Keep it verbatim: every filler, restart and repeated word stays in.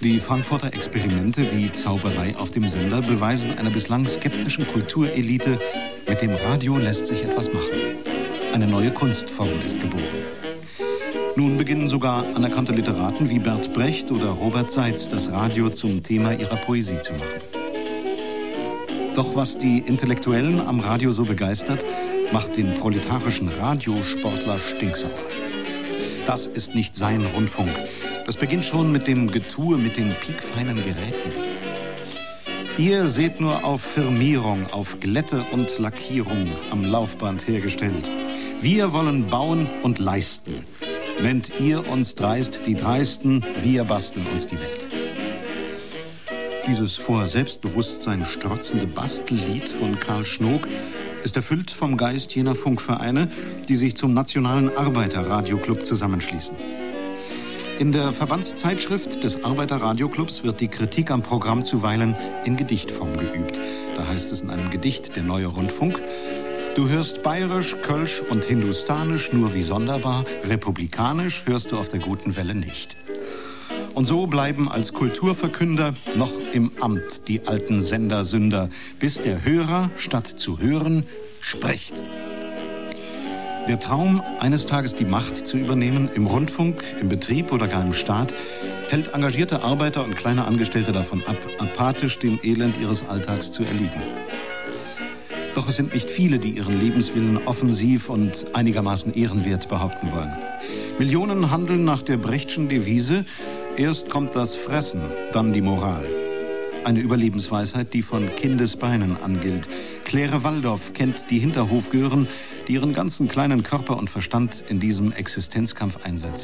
Die Frankfurter Experimente wie Zauberei auf dem Sender beweisen einer bislang skeptischen Kulturelite, mit dem Radio lässt sich etwas machen. Eine neue Kunstform ist geboren. Nun beginnen sogar anerkannte Literaten wie Bert Brecht oder Robert Seitz das Radio zum Thema ihrer Poesie zu machen. Doch was die Intellektuellen am Radio so begeistert, macht den proletarischen Radiosportler stinksauer. Das ist nicht sein Rundfunk. Das beginnt schon mit dem Getue mit den piekfeinen Geräten. Ihr seht nur auf Firmierung, auf Glätte und Lackierung am Laufband hergestellt. Wir wollen bauen und leisten. Nennt ihr uns dreist die Dreisten, wir basteln uns die Welt. Dieses vor Selbstbewusstsein strotzende Bastellied von Karl Schnook ist erfüllt vom Geist jener Funkvereine, die sich zum Nationalen Arbeiterradioclub zusammenschließen. In der Verbandszeitschrift des Arbeiterradioclubs wird die Kritik am Programm zuweilen in Gedichtform geübt. Da heißt es in einem Gedicht Der neue Rundfunk: Du hörst bayerisch, kölsch und hindustanisch nur wie sonderbar, republikanisch hörst du auf der guten Welle nicht. Und so bleiben als Kulturverkünder noch im Amt die alten Sendersünder, bis der Hörer statt zu hören spricht. Der Traum, eines Tages die Macht zu übernehmen, im Rundfunk, im Betrieb oder gar im Staat, hält engagierte Arbeiter und kleine Angestellte davon ab, apathisch dem Elend ihres Alltags zu erliegen. Doch es sind nicht viele, die ihren Lebenswillen offensiv und einigermaßen ehrenwert behaupten wollen. Millionen handeln nach der Brechtschen Devise: Erst kommt das Fressen, dann die Moral. Eine Überlebensweisheit, die von Kindesbeinen an gilt. Claire Waldorf kennt die Hinterhofgören, die ihren ganzen kleinen Körper und Verstand in diesem Existenzkampf einsetzen.